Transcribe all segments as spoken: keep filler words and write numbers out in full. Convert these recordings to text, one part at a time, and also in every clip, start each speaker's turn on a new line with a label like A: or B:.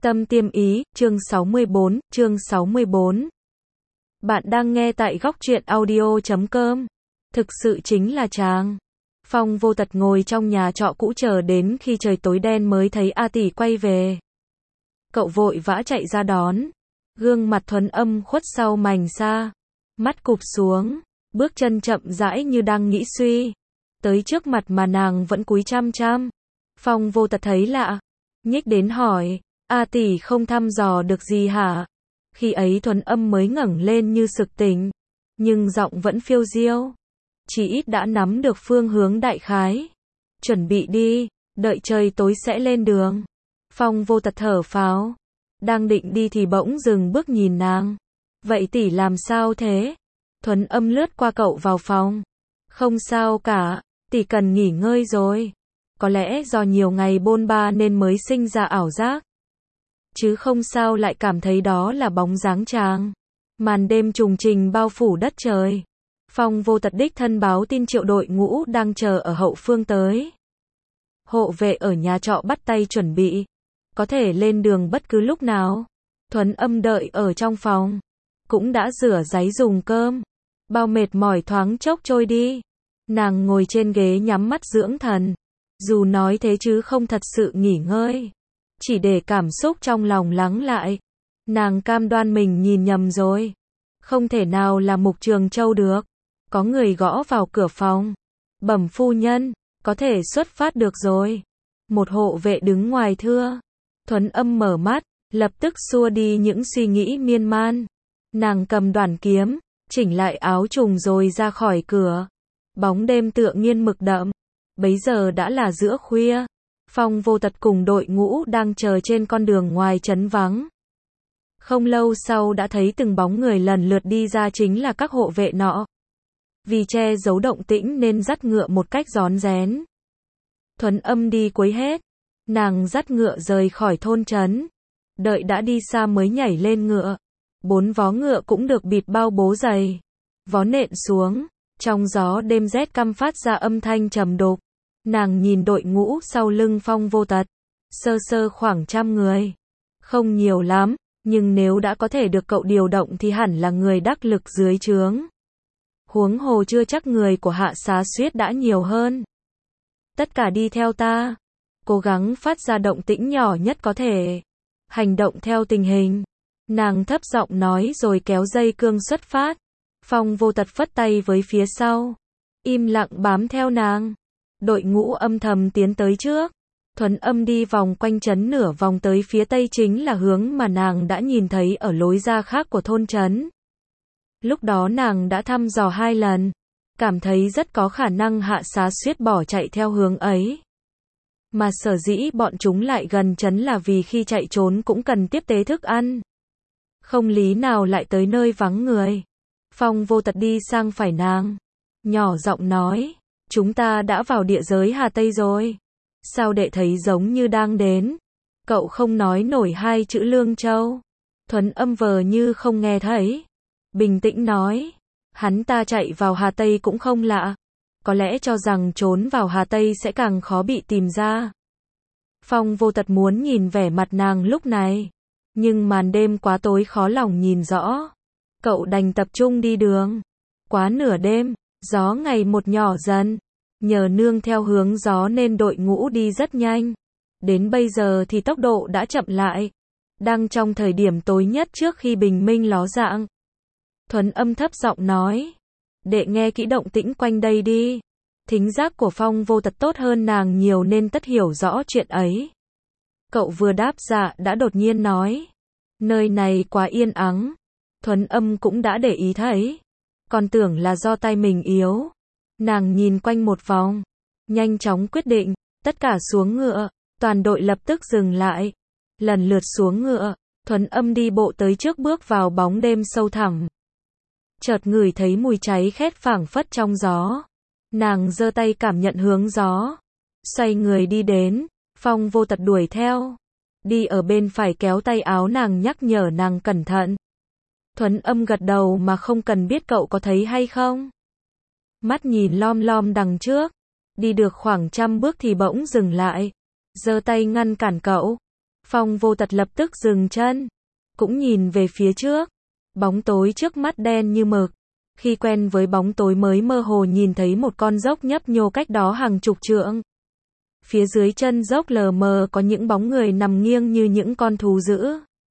A: Tâm Tiêm Ý, chương sáu mươi bốn, chương sáu mươi bốn. Bạn đang nghe tại góc truyện audio chấm com. Thực sự chính là chàng. Phong Vô Tật ngồi trong nhà trọ cũ chờ đến khi trời tối đen mới thấy A Tỷ quay về. Cậu vội vã chạy ra đón. Gương mặt Thuấn Âm khuất sau mành sa. Mắt cụp xuống, bước chân chậm rãi như đang nghĩ suy. Tới trước mặt mà nàng vẫn cúi chăm chăm. Phong Vô Tật thấy lạ, nhích đến hỏi, A Tỷ không thăm dò được gì hả? Khi ấy Thuấn Âm mới ngẩng lên như sực tỉnh, nhưng giọng vẫn phiêu diêu. Chỉ ít đã nắm được phương hướng đại khái. Chuẩn bị đi, đợi trời tối sẽ lên đường. Phong Vô Tật thở phào, đang định đi thì bỗng dừng bước nhìn nàng. Vậy tỷ làm sao thế? Thuấn Âm lướt qua cậu vào phòng. Không sao cả, tỷ cần nghỉ ngơi rồi. Có lẽ do nhiều ngày bôn ba nên mới sinh ra ảo giác. Chứ không sao lại cảm thấy đó là bóng dáng chàng. Màn đêm trùng trình bao phủ đất trời. Phong Vô Tật đích thân báo tin Triệu đội ngũ đang chờ ở hậu phương tới. Hộ vệ ở nhà trọ bắt tay chuẩn bị. Có thể lên đường bất cứ lúc nào. Thuấn Âm đợi ở trong phòng. Cũng đã rửa ráy dùng cơm. Bao mệt mỏi thoáng chốc trôi đi. Nàng ngồi trên ghế nhắm mắt dưỡng thần. Dù nói thế chứ không thật sự nghỉ ngơi. Chỉ để cảm xúc trong lòng lắng lại. Nàng cam đoan mình nhìn nhầm rồi. Không thể nào là Mục Trường Châu được. Có người gõ vào cửa phòng. Bẩm phu nhân, có thể xuất phát được rồi. Một hộ vệ đứng ngoài thưa. Thuấn Âm mở mắt, lập tức xua đi những suy nghĩ miên man. Nàng cầm đoản kiếm, chỉnh lại áo trùng rồi ra khỏi cửa. Bóng đêm tựa nghiên mực đậm. Bấy giờ đã là giữa khuya. Phong Vô Tật cùng đội ngũ đang chờ trên con đường ngoài trấn vắng. Không lâu sau đã thấy từng bóng người lần lượt đi ra, chính là các hộ vệ nọ. Vì che giấu động tĩnh nên dắt ngựa một cách rón rén. Thuấn Âm đi cuối hết. Nàng dắt ngựa rời khỏi thôn trấn. Đợi đã đi xa mới nhảy lên ngựa. Bốn vó ngựa cũng được bịt bao bố dày. Vó nện xuống. Trong gió đêm rét căm phát ra âm thanh trầm đục. Nàng nhìn đội ngũ sau lưng Phong Vô Tật. Sơ sơ khoảng trăm người. Không nhiều lắm, nhưng nếu đã có thể được cậu điều động thì hẳn là người đắc lực dưới trướng. Huống hồ chưa chắc người của Hạ Xá Suyết đã nhiều hơn. Tất cả đi theo ta. Cố gắng phát ra động tĩnh nhỏ nhất có thể. Hành động theo tình hình. Nàng thấp giọng nói rồi kéo dây cương xuất phát. Phong Vô Tật phất tay với phía sau. Im lặng bám theo nàng. Đội ngũ âm thầm tiến tới trước. Thuấn Âm đi vòng quanh trấn nửa vòng tới phía tây, chính là hướng mà nàng đã nhìn thấy ở lối ra khác của thôn trấn. Lúc đó nàng đã thăm dò hai lần. Cảm thấy rất có khả năng Hạ Xá Suyết bỏ chạy theo hướng ấy. Mà sở dĩ bọn chúng lại gần trấn là vì khi chạy trốn cũng cần tiếp tế thức ăn. Không lý nào lại tới nơi vắng người. Phong Vô Tật đi sang phải nàng. Nhỏ giọng nói. Chúng ta đã vào địa giới Hà Tây rồi. Sao đệ thấy giống như đang đến? Cậu không nói nổi hai chữ Lương Châu. Thuấn Âm vờ như không nghe thấy. Bình tĩnh nói. Hắn ta chạy vào Hà Tây cũng không lạ. Có lẽ cho rằng trốn vào Hà Tây sẽ càng khó bị tìm ra. Phong Vô Tật muốn nhìn vẻ mặt nàng lúc này. Nhưng màn đêm quá tối khó lòng nhìn rõ. Cậu đành tập trung đi đường. Quá nửa đêm, gió ngày một nhỏ dần. Nhờ nương theo hướng gió nên đội ngũ đi rất nhanh. Đến bây giờ thì tốc độ đã chậm lại. Đang trong thời điểm tối nhất trước khi bình minh ló dạng. Thuấn Âm thấp giọng nói. Đệ nghe kỹ động tĩnh quanh đây đi. Thính giác của Phong Vô Tật tốt hơn nàng nhiều nên tất hiểu rõ chuyện ấy. Cậu vừa đáp dạ đã đột nhiên nói. Nơi này quá yên ắng. Thuấn Âm cũng đã để ý thấy. Còn tưởng là do tai mình yếu. Nàng nhìn quanh một vòng. Nhanh chóng quyết định. Tất cả xuống ngựa. Toàn đội lập tức dừng lại. Lần lượt xuống ngựa. Thuấn Âm đi bộ tới trước, bước vào bóng đêm sâu thẳm. Chợt ngửi thấy mùi cháy khét phảng phất trong gió. Nàng giơ tay cảm nhận hướng gió. Xoay người đi đến. Phong Vô Tật đuổi theo. Đi ở bên phải kéo tay áo nàng, nhắc nhở nàng cẩn thận. Thuấn Âm gật đầu mà không cần biết cậu có thấy hay không. Mắt nhìn lom lom đằng trước. Đi được khoảng trăm bước thì bỗng dừng lại. Giơ tay ngăn cản cậu. Phong Vô Tật lập tức dừng chân, cũng nhìn về phía trước. Bóng tối trước mắt đen như mực. Khi quen với bóng tối mới mơ hồ nhìn thấy một con dốc nhấp nhô cách đó hàng chục trượng. Phía dưới chân dốc lờ mờ có những bóng người nằm nghiêng như những con thú dữ.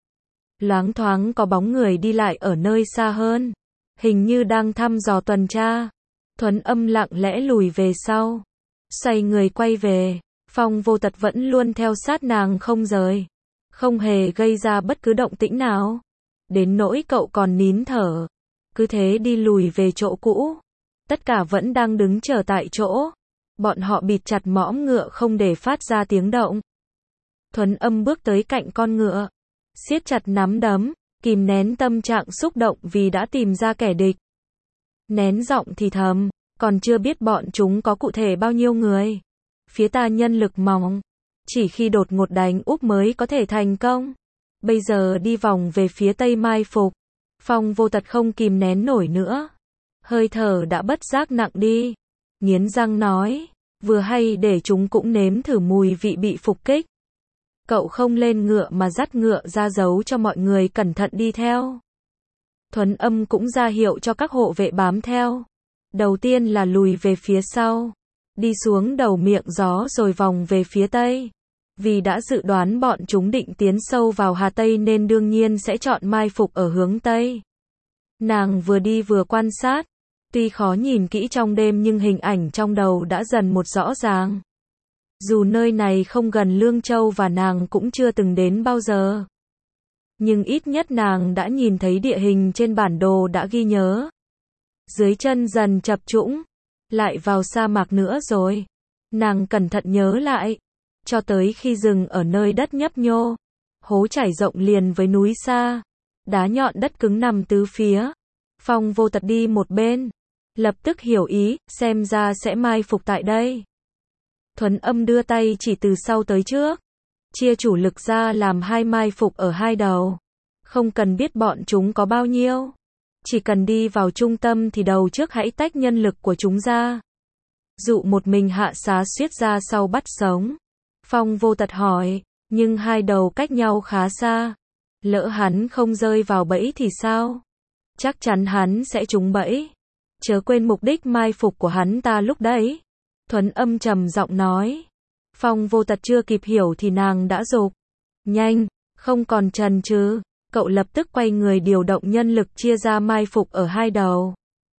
A: Loáng thoáng có bóng người đi lại ở nơi xa hơn, hình như đang thăm dò tuần tra. Thuấn Âm lặng lẽ lùi về sau, xoay người quay về. Phong Vô Tật vẫn luôn theo sát nàng không rời, không hề gây ra bất cứ động tĩnh nào, đến nỗi cậu còn nín thở, cứ thế đi lùi về chỗ cũ. Tất cả vẫn đang đứng chờ tại chỗ, bọn họ bịt chặt mõm ngựa không để phát ra tiếng động. Thuấn Âm bước tới cạnh con ngựa, siết chặt nắm đấm, kìm nén tâm trạng xúc động vì đã tìm ra kẻ địch. Nén giọng thì thầm, còn chưa biết bọn chúng có cụ thể bao nhiêu người. Phía ta nhân lực mỏng, chỉ khi đột ngột đánh úp mới có thể thành công. Bây giờ đi vòng về phía tây mai phục. Phong Vô Tật không kìm nén nổi nữa, hơi thở đã bất giác nặng đi, nghiến răng nói, vừa hay để chúng cũng nếm thử mùi vị bị phục kích. Cậu không lên ngựa mà dắt ngựa ra dấu cho mọi người cẩn thận đi theo. Thuấn Âm cũng ra hiệu cho các hộ vệ bám theo. Đầu tiên là lùi về phía sau, đi xuống đầu miệng gió rồi vòng về phía tây. Vì đã dự đoán bọn chúng định tiến sâu vào Hà Tây nên đương nhiên sẽ chọn mai phục ở hướng Tây. Nàng vừa đi vừa quan sát, tuy khó nhìn kỹ trong đêm nhưng hình ảnh trong đầu đã dần một rõ ràng. Dù nơi này không gần Lương Châu và nàng cũng chưa từng đến bao giờ, nhưng ít nhất nàng đã nhìn thấy địa hình trên bản đồ đã ghi nhớ. Dưới chân dần chập trũng, lại vào sa mạc nữa rồi. Nàng cẩn thận nhớ lại, cho tới khi dừng ở nơi đất nhấp nhô, hố trải rộng liền với núi xa, đá nhọn đất cứng nằm tứ phía. Phong Vô Tật đi một bên, lập tức hiểu ý, xem ra sẽ mai phục tại đây. Thuấn Âm đưa tay chỉ từ sau tới trước, chia chủ lực ra làm hai mai phục ở hai đầu. Không cần biết bọn chúng có bao nhiêu, chỉ cần đi vào trung tâm thì đầu trước hãy tách nhân lực của chúng ra. Dụ một mình Hạ Xá Xuyết ra sau bắt sống. Phong Vô Tật hỏi, nhưng hai đầu cách nhau khá xa, lỡ hắn không rơi vào bẫy thì sao? Chắc chắn hắn sẽ trúng bẫy. Chớ quên mục đích mai phục của hắn ta lúc đấy. Thuấn Âm trầm giọng nói. Phong Vô Tật chưa kịp hiểu thì nàng đã dục, nhanh, không còn chần chừ. Cậu lập tức quay người điều động nhân lực chia ra mai phục ở hai đầu.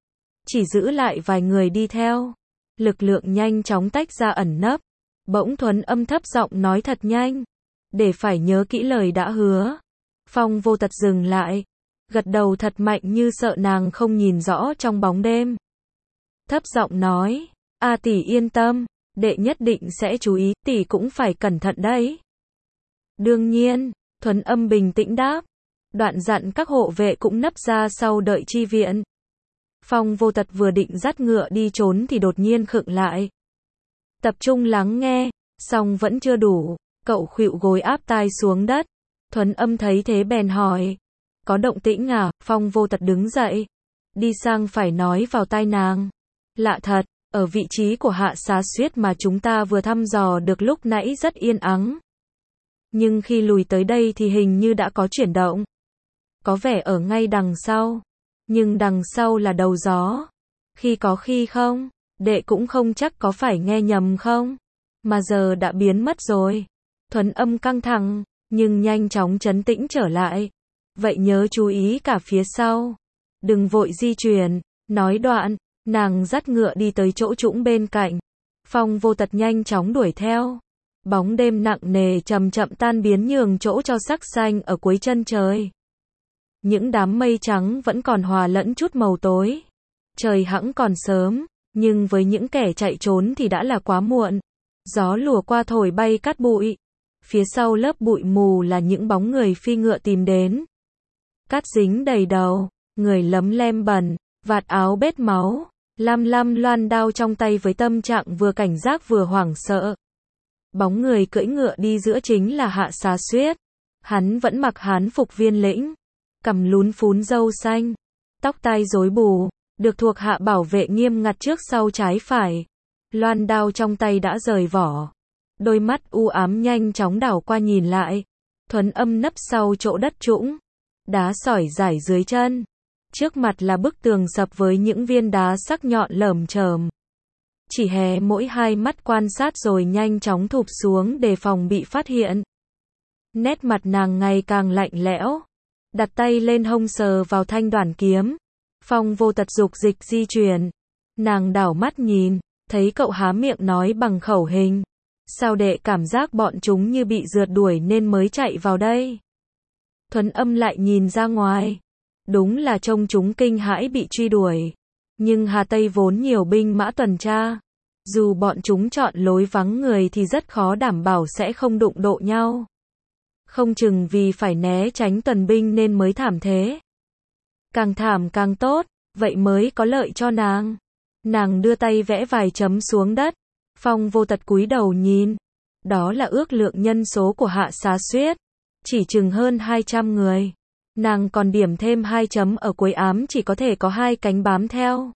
A: Chỉ giữ lại vài người đi theo. Lực lượng nhanh chóng tách ra ẩn nấp. Bỗng Thuấn Âm thấp giọng nói thật nhanh, để phải nhớ kỹ lời đã hứa. Phong Vô Tật dừng lại, gật đầu thật mạnh như sợ nàng không nhìn rõ trong bóng đêm. Thấp giọng nói, a tỷ yên tâm, đệ nhất định sẽ chú ý, tỷ cũng phải cẩn thận đấy. Đương nhiên, Thuấn Âm bình tĩnh đáp, đoạn dặn các hộ vệ cũng nấp ra sau đợi chi viện. Phong Vô Tật vừa định dắt ngựa đi trốn thì đột nhiên khựng lại. Tập trung lắng nghe, song vẫn chưa đủ, cậu khuỵu gối áp tai xuống đất. Thuấn Âm thấy thế bèn hỏi, có động tĩnh à? Phong Vô Tật đứng dậy, đi sang phải nói vào tai nàng. Lạ thật, ở vị trí của Hạ Xá Xuyết mà chúng ta vừa thăm dò được lúc nãy rất yên ắng. Nhưng khi lùi tới đây thì hình như đã có chuyển động. Có vẻ ở ngay đằng sau, nhưng đằng sau là đầu gió. Khi có khi không, đệ cũng không chắc có phải nghe nhầm không, mà giờ đã biến mất rồi. Thuấn Âm căng thẳng, nhưng nhanh chóng trấn tĩnh trở lại. Vậy nhớ chú ý cả phía sau, đừng vội di chuyển. Nói đoạn, nàng dắt ngựa đi tới chỗ trũng bên cạnh. Phong Vô Tật nhanh chóng đuổi theo. Bóng đêm nặng nề chậm chậm tan biến nhường chỗ cho sắc xanh ở cuối chân trời. Những đám mây trắng vẫn còn hòa lẫn chút màu tối. Trời hẵng còn sớm, nhưng với những kẻ chạy trốn thì đã là quá muộn. Gió lùa qua thổi bay cát bụi. Phía sau lớp bụi mù là những bóng người phi ngựa tìm đến. Cát dính đầy đầu, người lấm lem bẩn, vạt áo bết máu, lam lam loan đao trong tay với tâm trạng vừa cảnh giác vừa hoảng sợ. Bóng người cưỡi ngựa đi giữa chính là Hạ Xá Xuyết. Hắn vẫn mặc hán phục viên lĩnh, cằm lún phún râu xanh, tóc tai rối bù, được thuộc hạ bảo vệ nghiêm ngặt trước sau trái phải. Loan đao trong tay đã rời vỏ. Đôi mắt u ám nhanh chóng đảo qua nhìn lại, Thuấn Âm nấp sau chỗ đất trũng, đá sỏi rải dưới chân. Trước mặt là bức tường sập với những viên đá sắc nhọn lởm chởm. Chỉ hé mỗi hai mắt quan sát rồi nhanh chóng thụp xuống để phòng bị phát hiện. Nét mặt nàng ngày càng lạnh lẽo, đặt tay lên hông sờ vào thanh đoản kiếm. Phong Vô Tật dục dịch di chuyển. Nàng đảo mắt nhìn, thấy cậu há miệng nói bằng khẩu hình. Sao đệ cảm giác bọn chúng như bị rượt đuổi nên mới chạy vào đây? Thuấn Âm lại nhìn ra ngoài. Đúng là trông chúng kinh hãi bị truy đuổi. Nhưng Hà Tây vốn nhiều binh mã tuần tra. Dù bọn chúng chọn lối vắng người thì rất khó đảm bảo sẽ không đụng độ nhau. Không chừng vì phải né tránh tuần binh nên mới thảm thế. Càng thảm càng tốt, vậy mới có lợi cho nàng. Nàng đưa tay vẽ vài chấm xuống đất. Phong Vô Tật cúi đầu nhìn. Đó là ước lượng nhân số của Hạ Xá Xuyết. Chỉ chừng hơn hai trăm người. Nàng còn điểm thêm hai chấm ở cuối ám chỉ có thể có hai cánh bám theo.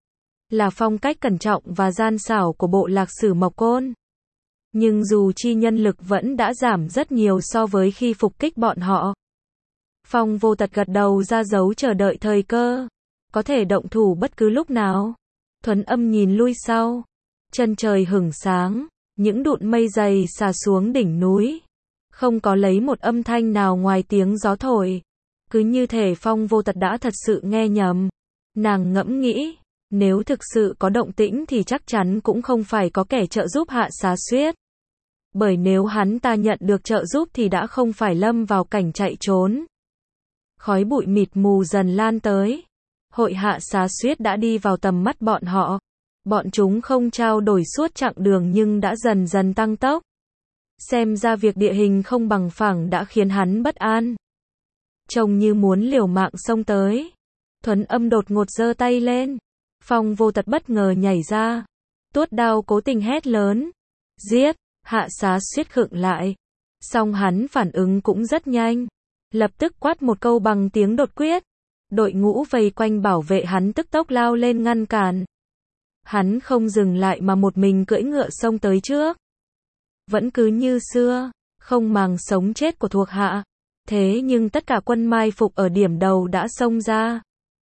A: Là phong cách cẩn trọng và gian xảo của bộ lạc sử Mộc Côn. Nhưng dù chi nhân lực vẫn đã giảm rất nhiều so với khi phục kích bọn họ. Phong Vô Tật gật đầu ra dấu chờ đợi thời cơ. Có thể động thủ bất cứ lúc nào. Thuấn Âm nhìn lui sau. Chân trời hửng sáng. Những đụn mây dày xà xuống đỉnh núi. Không có lấy một âm thanh nào ngoài tiếng gió thổi. Cứ như thể Phong Vô Tật đã thật sự nghe nhầm. Nàng ngẫm nghĩ. Nếu thực sự có động tĩnh thì chắc chắn cũng không phải có kẻ trợ giúp Hạ Xá Xuyết. Bởi nếu hắn ta nhận được trợ giúp thì đã không phải lâm vào cảnh chạy trốn. Khói bụi mịt mù dần lan tới. Hội Hạ Xá Xuyết đã đi vào tầm mắt bọn họ. Bọn chúng không trao đổi suốt chặng đường nhưng đã dần dần tăng tốc. Xem ra việc địa hình không bằng phẳng đã khiến hắn bất an. Trông như muốn liều mạng xông tới. Thuấn Âm đột ngột giơ tay lên. Phong Vô Tật bất ngờ nhảy ra. Tuốt đao cố tình hét lớn. Giết! Hạ Xá Xuyết khựng lại. Song hắn phản ứng cũng rất nhanh. Lập tức quát một câu bằng tiếng đột quyết. Đội ngũ vây quanh bảo vệ hắn tức tốc lao lên ngăn cản. Hắn không dừng lại mà một mình cưỡi ngựa xông tới trước. Vẫn cứ như xưa, không màng sống chết của thuộc hạ. Thế nhưng tất cả quân mai phục ở điểm đầu đã xông ra.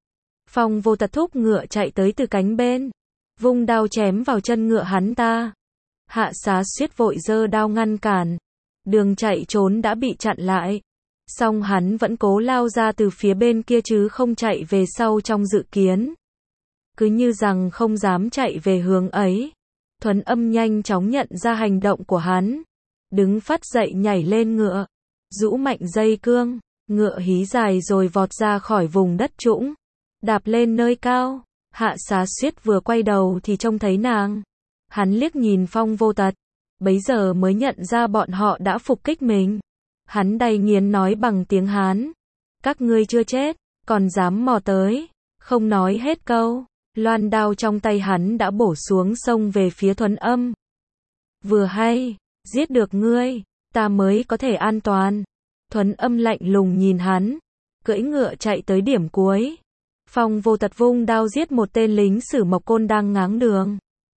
A: Phong Vô Tật thúc ngựa chạy tới từ cánh bên. Vung đao chém vào chân ngựa hắn ta. Hạ Xá Xuyết vội giơ đao ngăn cản. Đường chạy trốn đã bị chặn lại. Song hắn vẫn cố lao ra từ phía bên kia chứ không chạy về sau trong dự kiến. Cứ như rằng không dám chạy về hướng ấy. Thuấn Âm nhanh chóng nhận ra hành động của hắn. Đứng phát dậy nhảy lên ngựa. Rũ mạnh dây cương. Ngựa hí dài rồi vọt ra khỏi vùng đất trũng. Đạp lên nơi cao. Hạ Xá Xuyết vừa quay đầu thì trông thấy nàng. Hắn liếc nhìn Phong Vô Tật. Bấy giờ mới nhận ra bọn họ đã phục kích mình. Hắn đầy nghiến nói bằng tiếng Hán. Các ngươi chưa chết, còn dám mò tới. Không nói hết câu. Loan đao trong tay hắn đã bổ xuống xông về phía Thuấn Âm. Vừa hay, giết được ngươi, ta mới có thể an toàn. Thuấn Âm lạnh lùng nhìn hắn. Cưỡi ngựa chạy tới điểm cuối. Phong Vô Tật vung đao giết một tên lính sử Mộc Côn đang ngáng đường.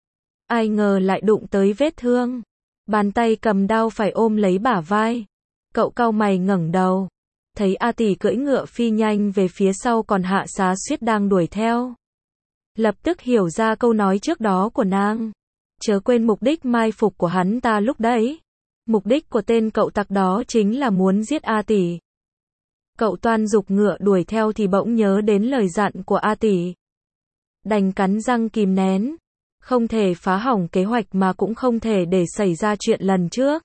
A: Ai ngờ lại đụng tới vết thương. Bàn tay cầm đao phải ôm lấy bả vai. Cậu cau mày ngẩng đầu. Thấy A Tỷ cưỡi ngựa phi nhanh về phía sau còn Hạ Xá Xuyết đang đuổi theo. Lập tức hiểu ra câu nói trước đó của nàng. Chớ quên mục đích mai phục của hắn ta lúc đấy. Mục đích của tên cậu tặc đó chính là muốn giết A Tỷ. Cậu toan giục ngựa đuổi theo thì bỗng nhớ đến lời dặn của A Tỷ. Đành cắn răng kìm nén. Không thể phá hỏng kế hoạch mà cũng không thể để xảy ra chuyện lần trước.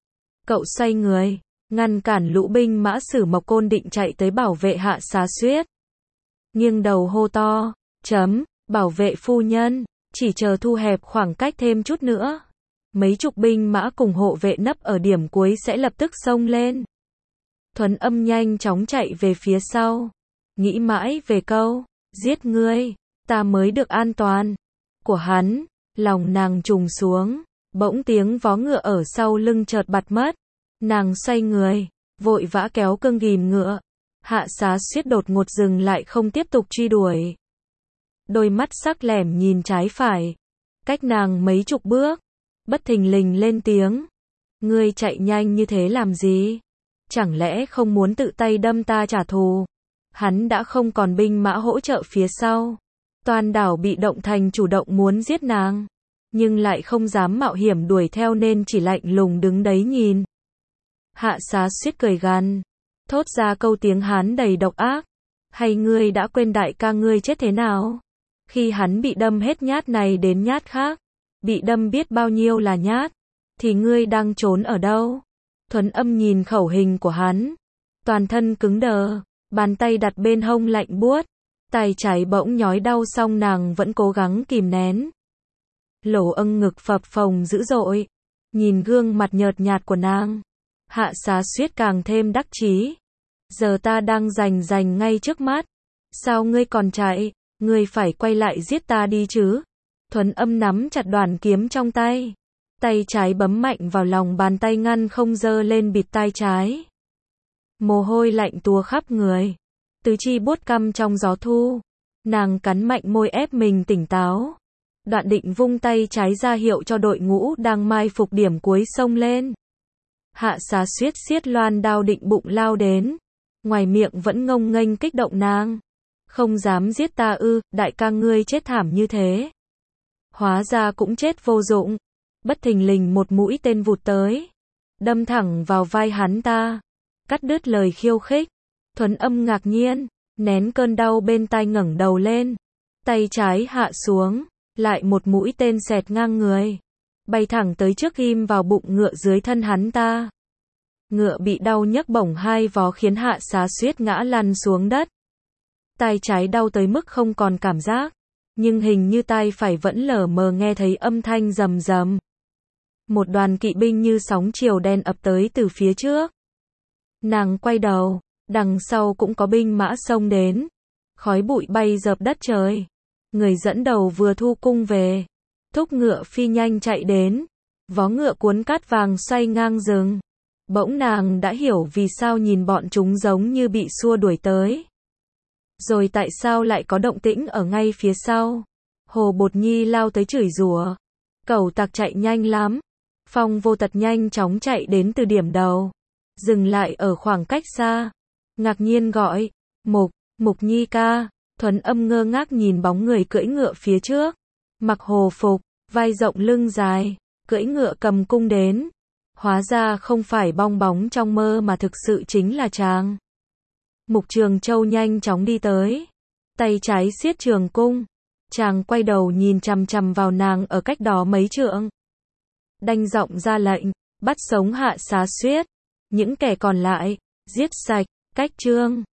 A: Cậu xoay người, ngăn cản lũ binh mã sử Mộc Côn định chạy tới bảo vệ Hạ Xá Xuyết. Nghiêng đầu hô to, chấm, bảo vệ phu nhân, chỉ chờ thu hẹp khoảng cách thêm chút nữa. Mấy chục binh mã cùng hộ vệ nấp ở điểm cuối sẽ lập tức xông lên. Thuấn Âm nhanh chóng chạy về phía sau. Nghĩ mãi về câu, giết ngươi, ta mới được an toàn. Của hắn, lòng nàng trùng xuống. Bỗng tiếng vó ngựa ở sau lưng chợt bật mất. Nàng xoay người, vội vã kéo cương ghìm ngựa. Hạ Xá Xuyết đột ngột dừng lại không tiếp tục truy đuổi. Đôi mắt sắc lẻm nhìn trái phải. Cách nàng mấy chục bước. Bất thình lình lên tiếng. Ngươi chạy nhanh như thế làm gì? chẳng lẽ không muốn tự tay đâm ta trả thù? Hắn đã không còn binh mã hỗ trợ phía sau. Toàn đảo bị động thành chủ động muốn giết nàng, nhưng lại không dám mạo hiểm đuổi theo nên chỉ lạnh lùng đứng đấy nhìn. Hạ Xá Suyết cười gằn, thốt ra câu tiếng Hán đầy độc ác. Hay ngươi đã quên đại ca ngươi chết thế nào? Khi hắn bị đâm hết nhát này đến nhát khác, bị đâm biết bao nhiêu là nhát, thì ngươi đang trốn ở đâu? Thuấn Âm nhìn khẩu hình của hắn, toàn thân cứng đờ, bàn tay đặt bên hông lạnh buốt, tay trái bỗng nhói đau song nàng vẫn cố gắng kìm nén. Lỗ âng ngực phập phồng dữ dội, nhìn gương mặt nhợt nhạt của nàng, Hạ Xá Suyết càng thêm đắc chí. Giờ ta đang giành giành ngay trước mắt, sao ngươi còn chạy? Ngươi phải quay lại giết ta đi chứ? Thuấn Âm nắm chặt đoàn kiếm trong tay, tay trái bấm mạnh vào lòng bàn tay ngăn không giơ lên bịt tai trái. Mồ hôi lạnh túa khắp người, tứ chi buốt căm trong gió thu. Nàng cắn mạnh môi ép mình tỉnh táo. Đoạn định vung tay trái ra hiệu cho đội ngũ đang mai phục điểm cuối xông lên. Hạ Xá Suyết siết loan đao định bụng lao đến, ngoài miệng vẫn ngông nghênh kích động nàng. Không dám giết ta ư? Đại ca ngươi chết thảm như thế, hóa ra cũng chết vô dụng. Bất thình lình một mũi tên vụt tới, đâm thẳng vào vai hắn ta, cắt đứt lời khiêu khích. Thuấn Âm ngạc nhiên, nén cơn đau bên tai ngẩng đầu lên, tay trái hạ xuống, lại một mũi tên xẹt ngang người, bay thẳng tới trước ghim vào bụng ngựa dưới thân hắn ta. Ngựa bị đau nhấc bổng hai vó khiến Hạ Xá Suyết ngã lăn xuống đất. Tai trái đau tới mức không còn cảm giác, nhưng hình như tai phải vẫn lờ mờ nghe thấy âm thanh rầm rầm. Một đoàn kỵ binh như sóng chiều đen ập tới từ phía trước. Nàng quay đầu, đằng sau cũng có binh mã xông đến. Khói bụi bay dợp đất trời. Người dẫn đầu vừa thu cung về, thúc ngựa phi nhanh chạy đến, vó ngựa cuốn cát vàng xoay ngang rừng. Bỗng nàng đã hiểu vì sao nhìn bọn chúng giống như bị xua đuổi tới. Rồi tại sao lại có động tĩnh ở ngay phía sau. Hồ Bột Nhi lao tới chửi rủa. Cẩu tặc chạy nhanh lắm. Phong Vô Tật nhanh chóng chạy đến từ điểm đầu, dừng lại ở khoảng cách xa, ngạc nhiên gọi, Mục, Mục Nhi ca. Thuấn Âm ngơ ngác nhìn bóng người cưỡi ngựa phía trước, mặc hồ phục, vai rộng lưng dài, cưỡi ngựa cầm cung đến. Hóa ra không phải bong bóng trong mơ mà thực sự chính là chàng. Mục Trường Châu nhanh chóng đi tới, tay trái siết trường cung, chàng quay đầu nhìn chằm chằm vào nàng ở cách đó mấy trượng. Đanh giọng ra lệnh, bắt sống Hạ Xá Suyết, những kẻ còn lại, giết sạch, cách chương.